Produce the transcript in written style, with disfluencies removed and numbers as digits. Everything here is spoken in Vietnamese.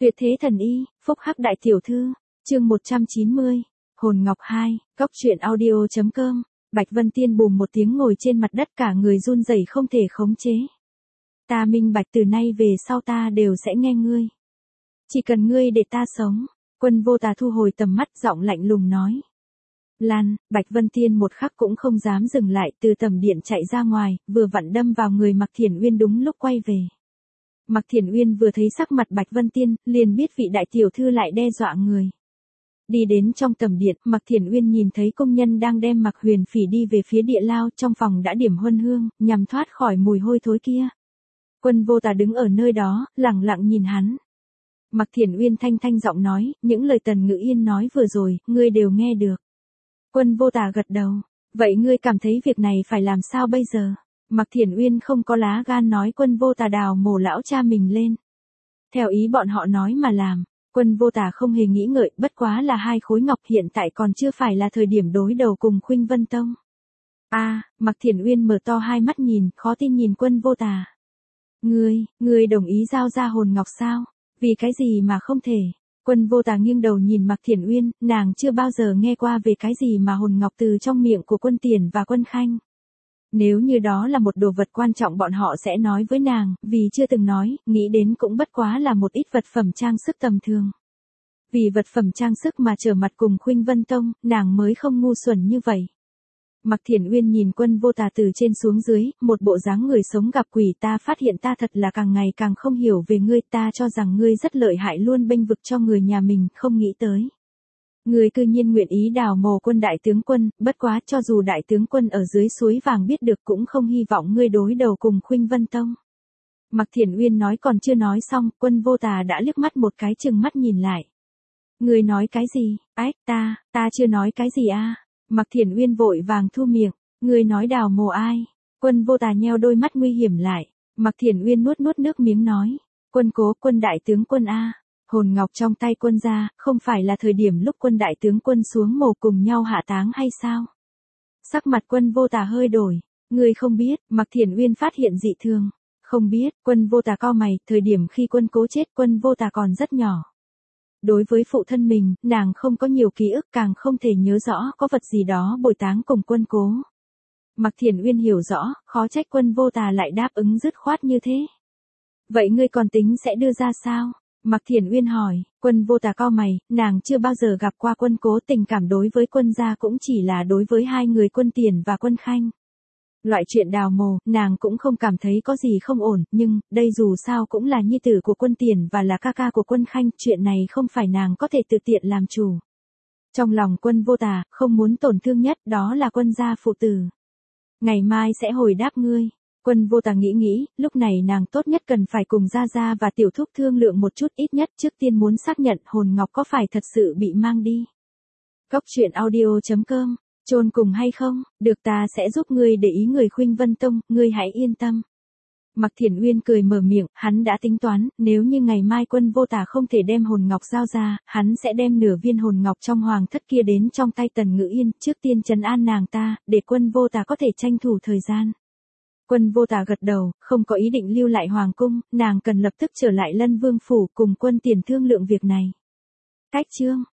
Tuyệt thế thần y, phúc hắc đại tiểu thư, chương 190, hồn ngọc 2, góc truyện audio.com, Bạch Vân Tiên bùm một tiếng ngồi trên mặt đất cả người run rẩy không thể khống chế. Ta minh bạch từ nay về sau ta đều sẽ nghe ngươi. Chỉ cần ngươi để ta sống, Quân Vô Tà thu hồi tầm mắt giọng lạnh lùng nói. Lan, Bạch Vân Tiên một khắc cũng không dám dừng lại từ tầm điện chạy ra ngoài, vừa vặn đâm vào người Mạc Thiển Uyên đúng lúc quay về. Mạc Thiển Uyên vừa thấy sắc mặt Bạch Vân Tiên, liền biết vị đại tiểu thư lại đe dọa người. Đi đến trong tầm điện, Mạc Thiển Uyên nhìn thấy công nhân đang đem Mạc Huyền Phỉ đi về phía địa lao, trong phòng đã điểm huân hương, nhằm thoát khỏi mùi hôi thối kia. Quân Vô Tà đứng ở nơi đó, lặng lặng nhìn hắn. Mạc Thiển Uyên thanh thanh giọng nói, những lời Tần Ngữ Yên nói vừa rồi, ngươi đều nghe được. Quân Vô Tà gật đầu, vậy ngươi cảm thấy việc này phải làm sao bây giờ? Mạc Thiển Uyên không có lá gan nói Quân Vô Tà đào mổ lão cha mình lên. Theo ý bọn họ nói mà làm, Quân Vô Tà không hề nghĩ ngợi, bất quá là 2 khối ngọc, hiện tại còn chưa phải là thời điểm đối đầu cùng Khuynh Vân Tông. Mạc Thiển Uyên mở to hai mắt nhìn, khó tin nhìn Quân Vô Tà. Ngươi đồng ý giao ra hồn ngọc sao? Vì cái gì mà không thể? Quân Vô Tà nghiêng đầu nhìn Mạc Thiển Uyên, nàng chưa bao giờ nghe qua về cái gì mà hồn ngọc từ trong miệng của Quân Tiền và Quân Khanh. Nếu như đó là một đồ vật quan trọng bọn họ sẽ nói với nàng, vì chưa từng nói, nghĩ đến cũng bất quá là một ít vật phẩm trang sức tầm thường. Vì vật phẩm trang sức mà trở mặt cùng Khuynh Vân Tông, nàng mới không ngu xuẩn như vậy. Mạc Thiển Uyên nhìn Quân Vô Tà từ trên xuống dưới, một bộ dáng người sống gặp quỷ, ta phát hiện ta thật là càng ngày càng không hiểu về ngươi, ta cho rằng ngươi rất lợi hại luôn bênh vực cho người nhà mình, không nghĩ tới. Ngươi cư nhiên nguyện ý đào mồ Quân đại tướng quân, bất quá cho dù đại tướng quân ở dưới suối vàng biết được cũng không hy vọng ngươi đối đầu cùng Khuynh Vân Tông. Mạc Thiển Uyên nói còn chưa nói xong, Quân Vô Tà đã liếc mắt một cái chừng mắt nhìn lại. Ngươi nói cái gì? Ta chưa nói cái gì a? Mạc Thiển Uyên vội vàng thu miệng, ngươi nói đào mồ ai? Quân Vô Tà nheo đôi mắt nguy hiểm lại, Mạc Thiển Uyên nuốt nước miếng nói, Quân Cố, Quân đại tướng quân a. Hồn ngọc trong tay Quân gia, không phải là thời điểm lúc Quân đại tướng quân xuống mồ cùng nhau hạ táng hay sao? Sắc mặt Quân Vô Tà hơi đổi, ngươi không biết, Mạc Thiển Uyên phát hiện dị thường, không biết, Quân Vô Tà cau mày, thời điểm khi Quân Cố chết Quân Vô Tà còn rất nhỏ. Đối với phụ thân mình, nàng không có nhiều ký ức, càng không thể nhớ rõ có vật gì đó bồi táng cùng Quân Cố. Mạc Thiển Uyên hiểu rõ, khó trách Quân Vô Tà lại đáp ứng dứt khoát như thế. Vậy ngươi còn tính sẽ đưa ra sao? Mạc Thiển Uyên hỏi. Quân Vô Tà cau mày, nàng chưa bao giờ gặp qua Quân Cố, tình cảm đối với Quân gia cũng chỉ là đối với 2 người Quân Tiền và Quân Khanh. Loại chuyện đào mồ, nàng cũng không cảm thấy có gì không ổn, nhưng, đây dù sao cũng là nhi tử của Quân Tiền và là ca ca của Quân Khanh, chuyện này không phải nàng có thể tự tiện làm chủ. Trong lòng Quân Vô Tà, không muốn tổn thương nhất đó là Quân gia phụ tử. Ngày mai sẽ hồi đáp ngươi. Quân Vô Tà nghĩ, lúc này nàng tốt nhất cần phải cùng Gia Gia và Tiểu Thúc thương lượng một chút, ít nhất trước tiên muốn xác nhận hồn ngọc có phải thật sự bị mang đi. Góc truyện audio.com, chôn cùng hay không, được ta sẽ giúp ngươi để ý người Khuynh Vân Tông, ngươi hãy yên tâm. Mạc Thiển Uyên cười mở miệng, hắn đã tính toán, nếu như ngày mai Quân Vô Tà không thể đem hồn ngọc giao ra, hắn sẽ đem nửa viên hồn ngọc trong hoàng thất kia đến trong tay Tần Ngữ Yên, trước tiên trấn an nàng ta, để Quân Vô Tà có thể tranh thủ thời gian. Quân Vô Tà gật đầu, không có ý định lưu lại hoàng cung, nàng cần lập tức trở lại Lân Vương phủ cùng Quân Tiền thương lượng việc này. Cách chương